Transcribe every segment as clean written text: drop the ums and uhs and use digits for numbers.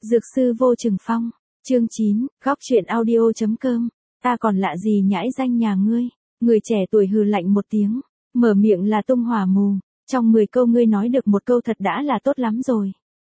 Dược sư Vô Trừng Phong, chương 9, góc truyện audio.com, ta còn lạ gì nhãi danh nhà ngươi, người trẻ tuổi hừ lạnh một tiếng, mở miệng là tung hỏa mù, trong 10 câu ngươi nói được một câu thật đã là tốt lắm rồi.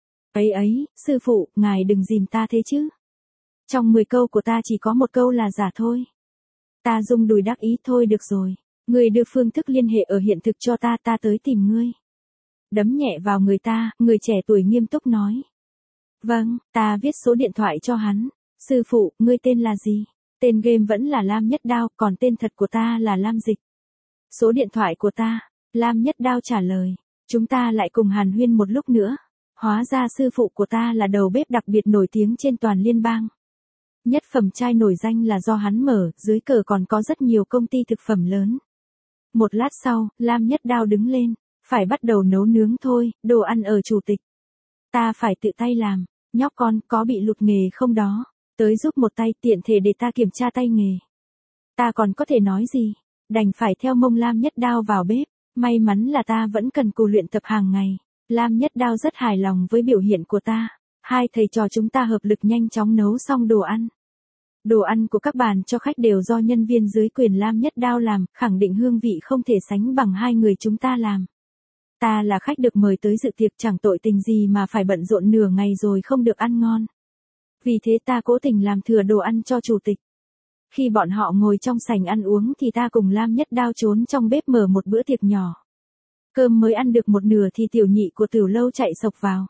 Ấy, sư phụ, ngài đừng dìm ta thế chứ. Trong 10 câu của ta chỉ có một câu là giả thôi. Ta rung đùi đắc ý thôi được rồi, ngươi đưa phương thức liên hệ ở hiện thực cho ta tới tìm ngươi. Đấm nhẹ vào người ta, người trẻ tuổi nghiêm túc nói. Vâng, ta viết số điện thoại cho hắn. Sư phụ, ngươi tên là gì? Tên game vẫn là Lam Nhất Đao, còn tên thật của ta là Lam Dịch. Số điện thoại của ta, Lam Nhất Đao trả lời. Chúng ta lại cùng hàn huyên một lúc nữa. Hóa ra sư phụ của ta là đầu bếp đặc biệt nổi tiếng trên toàn liên bang. Nhất phẩm trai nổi danh là do hắn mở, dưới cờ còn có rất nhiều công ty thực phẩm lớn. Một lát sau, Lam Nhất Đao đứng lên. Phải bắt đầu nấu nướng thôi, đồ ăn ở chủ tịch. Ta phải tự tay làm, nhóc con có bị lụt nghề không đó, tới giúp một tay tiện thể để ta kiểm tra tay nghề. Ta còn có thể nói gì, đành phải theo mông Lam Nhất Đao vào bếp, may mắn là ta vẫn cần cù luyện tập hàng ngày. Lam Nhất Đao rất hài lòng với biểu hiện của ta, hai thầy trò chúng ta hợp lực nhanh chóng nấu xong đồ ăn. Đồ ăn của các bàn cho khách đều do nhân viên dưới quyền Lam Nhất Đao làm, khẳng định hương vị không thể sánh bằng hai người chúng ta làm. Ta là khách được mời tới dự tiệc chẳng tội tình gì mà phải bận rộn nửa ngày rồi không được ăn ngon. Vì thế ta cố tình làm thừa đồ ăn cho chủ tịch. Khi bọn họ ngồi trong sảnh ăn uống thì ta cùng Lam Nhất Đao trốn trong bếp mở một bữa tiệc nhỏ. Cơm mới ăn được một nửa thì tiểu nhị của tiểu lâu chạy sộc vào.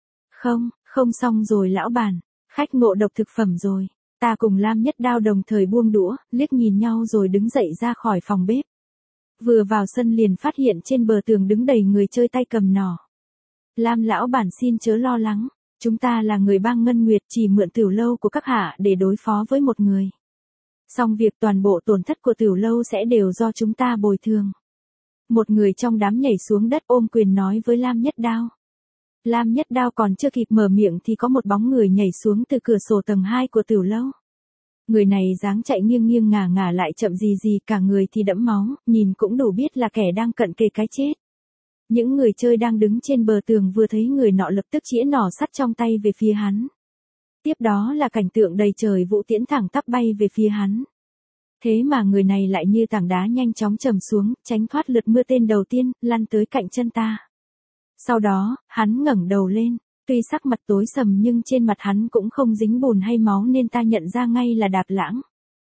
Không xong rồi lão bản, khách ngộ độc thực phẩm rồi. Ta cùng Lam Nhất Đao đồng thời buông đũa, liếc nhìn nhau rồi đứng dậy ra khỏi phòng bếp. Vừa vào sân liền phát hiện trên bờ tường đứng đầy người chơi tay cầm nỏ. Lam lão bản xin chớ lo lắng, chúng ta là người bang Ngân Nguyệt chỉ mượn tiểu lâu của các hạ để đối phó với một người. Xong việc toàn bộ tổn thất của tiểu lâu sẽ đều do chúng ta bồi thường. Một người trong đám nhảy xuống đất ôm quyền nói với Lam Nhất Đao. Lam Nhất Đao còn chưa kịp mở miệng thì có một bóng người nhảy xuống từ cửa sổ tầng 2 của tiểu lâu. Người này dáng chạy nghiêng ngả lại chậm gì cả người thì đẫm máu, nhìn cũng đủ biết là kẻ đang cận kề cái chết. Những người chơi đang đứng trên bờ tường vừa thấy người nọ lập tức chĩa nỏ sắt trong tay về phía hắn. Tiếp đó là cảnh tượng đầy trời vũ tiễn thẳng tắp bay về phía hắn. Thế mà người này lại như tảng đá nhanh chóng trầm xuống, tránh thoát lượt mưa tên đầu tiên, lăn tới cạnh chân ta. Sau đó, hắn ngẩng đầu lên. Tuy sắc mặt tối sầm nhưng trên mặt hắn cũng không dính bùn hay máu nên ta nhận ra ngay là Đạp Lãng.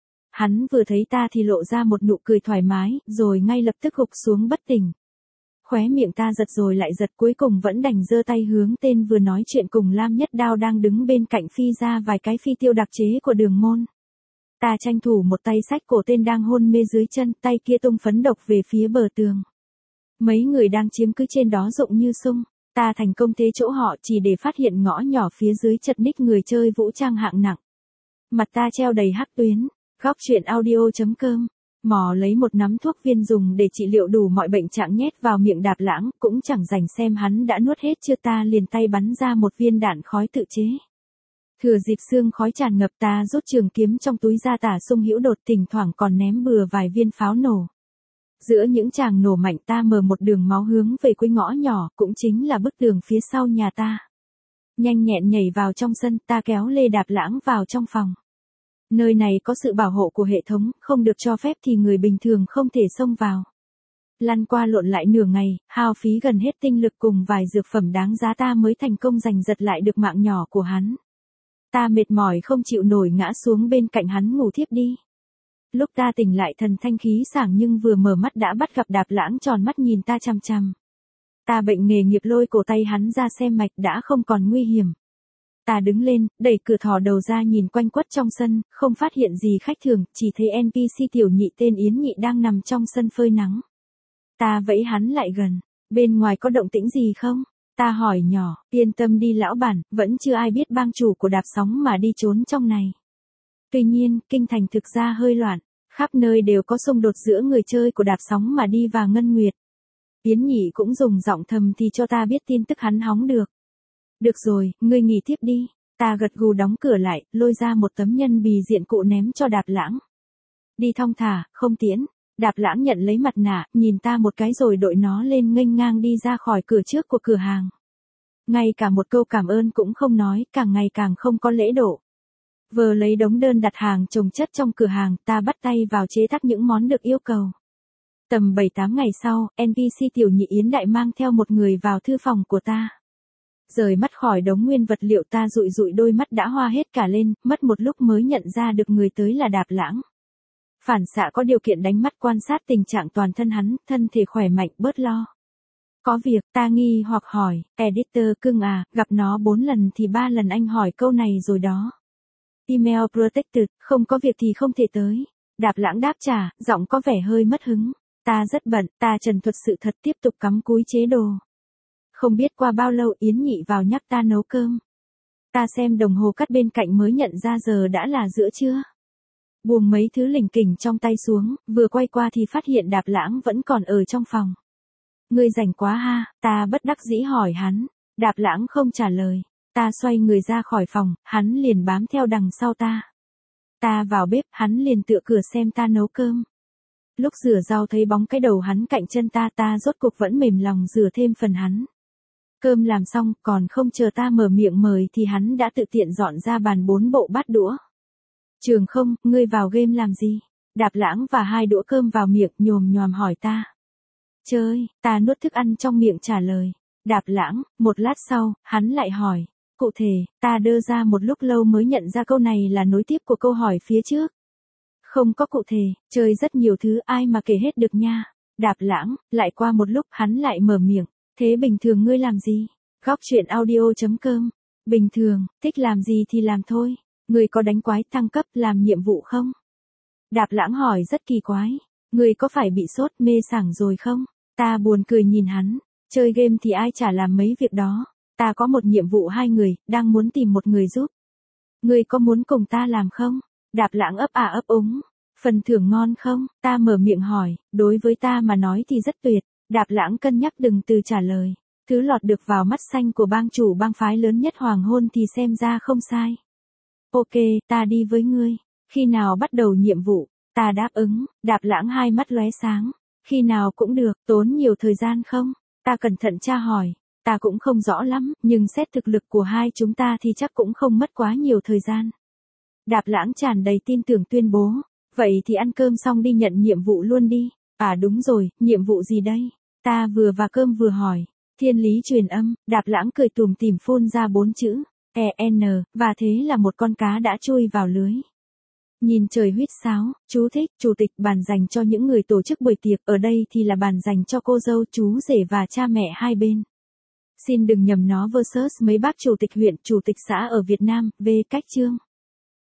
Hắn vừa thấy ta thì lộ ra một nụ cười thoải mái, rồi ngay lập tức gục xuống bất tỉnh. Khóe miệng ta giật rồi lại giật, cuối cùng vẫn đành giơ tay hướng tên vừa nói chuyện cùng Lam Nhất Đao đang đứng bên cạnh phi ra vài cái phi tiêu đặc chế của Đường Môn. Ta tranh thủ một tay xách cổ tên đang hôn mê dưới chân, tay kia tung phấn độc về phía bờ tường. Mấy người đang chiếm cứ trên đó rụng như sung. Ta thành công thế chỗ họ chỉ để phát hiện ngõ nhỏ phía dưới chật ních người chơi vũ trang hạng nặng. Mặt ta treo đầy hắc tuyến, góc truyện audio.com, mò lấy một nắm thuốc viên dùng để trị liệu đủ mọi bệnh trạng nhét vào miệng Đạp Lãng, cũng chẳng rảnh xem hắn đã nuốt hết chưa, ta liền tay bắn ra một viên đạn khói tự chế. Thừa dịp sương khói tràn ngập ta rút trường kiếm trong túi ra tả sung hữu đột, thỉnh thoảng còn ném bừa vài viên pháo nổ. Giữa những tràng nổ mạnh ta mở một đường máu hướng về cuối ngõ nhỏ, cũng chính là bức tường phía sau nhà ta. Nhanh nhẹn nhảy vào trong sân, ta kéo Lê Đạp Lãng vào trong phòng. Nơi này có sự bảo hộ của hệ thống, không được cho phép thì người bình thường không thể xông vào. Lăn qua lộn lại nửa ngày, hao phí gần hết tinh lực cùng vài dược phẩm đáng giá ta mới thành công giành giật lại được mạng nhỏ của hắn. Ta mệt mỏi không chịu nổi ngã xuống bên cạnh hắn ngủ thiếp đi. Lúc ta tỉnh lại thần thanh khí sảng nhưng vừa mở mắt đã bắt gặp Đạp Lãng tròn mắt nhìn ta chằm chằm. Ta bệnh nghề nghiệp lôi cổ tay hắn ra xem mạch đã không còn nguy hiểm. Ta đứng lên, đẩy cửa thò đầu ra nhìn quanh quất trong sân, không phát hiện gì khách thường, chỉ thấy NPC tiểu nhị tên Yến Nhị đang nằm trong sân phơi nắng. Ta vẫy hắn lại gần, bên ngoài có động tĩnh gì không? Ta hỏi nhỏ, yên tâm đi lão bản, vẫn chưa ai biết bang chủ của Đạp Sóng mà đi trốn trong này. Tuy nhiên, kinh thành thực ra hơi loạn, khắp nơi đều có xung đột giữa người chơi của Đạp Sóng mà đi và Ngân Nguyệt. Yến Nhị cũng dùng giọng thầm thì cho ta biết tin tức hắn hóng được. Được rồi, ngươi nghỉ tiếp đi. Ta gật gù đóng cửa lại, lôi ra một tấm nhân bì diện cụ ném cho Đạp Lãng. Đi thong thả, không tiễn. Đạp Lãng nhận lấy mặt nạ, nhìn ta một cái rồi đội nó lên nghênh ngang đi ra khỏi cửa trước của cửa hàng. ngay cả một câu cảm ơn cũng không nói, càng ngày càng không có lễ độ. Vừa lấy đống đơn đặt hàng chồng chất trong cửa hàng, ta bắt tay vào chế tác những món được yêu cầu. Tầm 7-8 ngày sau, NPC Tiểu Nhị Yến Đại mang theo một người vào thư phòng của ta. Rời mắt khỏi đống nguyên vật liệu, ta dụi dụi đôi mắt đã hoa hết cả lên, mất một lúc mới nhận ra được người tới là Đạp Lãng. Phản xạ có điều kiện đánh mắt quan sát tình trạng toàn thân hắn, thân thể khỏe mạnh, bớt lo. Có việc, ta nghi hoặc hỏi, editor cưng à, gặp nó 4 lần thì 3 lần anh hỏi câu này rồi đó. Email protected, không có việc thì không thể tới. Đạp Lãng đáp trả, giọng có vẻ hơi mất hứng. Ta rất bận, ta trần thuật sự thật tiếp tục cắm cúi chế đồ. Không biết qua bao lâu Yến Nhị vào nhắc ta nấu cơm. Ta xem đồng hồ cắt bên cạnh mới nhận ra giờ đã là giữa trưa. Buông mấy thứ lỉnh kỉnh trong tay xuống, vừa quay qua thì phát hiện Đạp Lãng vẫn còn ở trong phòng. Ngươi rảnh quá ha, ta bất đắc dĩ hỏi hắn. Đạp Lãng không trả lời. Ta xoay người ra khỏi phòng, hắn liền bám theo đằng sau ta. Ta vào bếp, hắn liền tựa cửa xem ta nấu cơm. Lúc rửa rau thấy bóng cái đầu hắn cạnh chân ta rốt cuộc vẫn mềm lòng rửa thêm phần hắn. Cơm làm xong, còn không chờ ta mở miệng mời thì hắn đã tự tiện dọn ra bàn 4 bộ bát đũa. Trường không, ngươi vào game làm gì? Đạp Lãng và 2 đũa cơm vào miệng nhồm nhòm hỏi ta. Chơi, ta nuốt thức ăn trong miệng trả lời. Đạp Lãng, một lát sau, hắn lại hỏi. Cụ thể, ta đơ ra một lúc lâu mới nhận ra câu này là nối tiếp của câu hỏi phía trước. Không có cụ thể, chơi rất nhiều thứ ai mà kể hết được nha. Đạp Lãng, lại qua một lúc hắn lại mở miệng. Thế bình thường ngươi làm gì? Góc truyện audio.com. Bình thường, thích làm gì thì làm thôi. Ngươi có đánh quái thăng cấp làm nhiệm vụ không? Đạp Lãng hỏi rất kỳ quái. Ngươi có phải bị sốt mê sảng rồi không? Ta buồn cười nhìn hắn. Chơi game thì ai chả làm mấy việc đó. Ta có một nhiệm vụ 2 người, đang muốn tìm một người giúp. Ngươi có muốn cùng ta làm không? Đạp Lãng ấp à ấp úng. Phần thưởng ngon không? Ta mở miệng hỏi, đối với ta mà nói thì rất tuyệt. Đạp Lãng cân nhắc từng từ trả lời. Thứ lọt được vào mắt xanh của bang chủ bang phái lớn nhất hoàng hôn thì xem ra không sai. Ok, ta đi với ngươi. Khi nào bắt đầu nhiệm vụ? Ta đáp ứng. Đạp Lãng hai mắt lóe sáng. Khi nào cũng được, tốn nhiều thời gian không? Ta cẩn thận tra hỏi. Ta cũng không rõ lắm, nhưng xét thực lực của hai chúng ta thì chắc cũng không mất quá nhiều thời gian. Đạp Lãng tràn đầy tin tưởng tuyên bố. Vậy thì ăn cơm xong đi nhận nhiệm vụ luôn đi. À đúng rồi, nhiệm vụ gì đây? Ta vừa và cơm vừa hỏi. Thiên lý truyền âm, Đạp Lãng cười tủm tỉm phun ra 4 chữ. E-N, và thế là một con cá đã chui vào lưới. Nhìn trời huýt sáo, chú thích, chủ tịch bàn dành cho những người tổ chức buổi tiệc, ở đây thì là bàn dành cho cô dâu, chú rể và cha mẹ hai bên. Xin đừng nhầm nó versus mấy bác chủ tịch huyện, chủ tịch xã ở Việt Nam, về cách chương.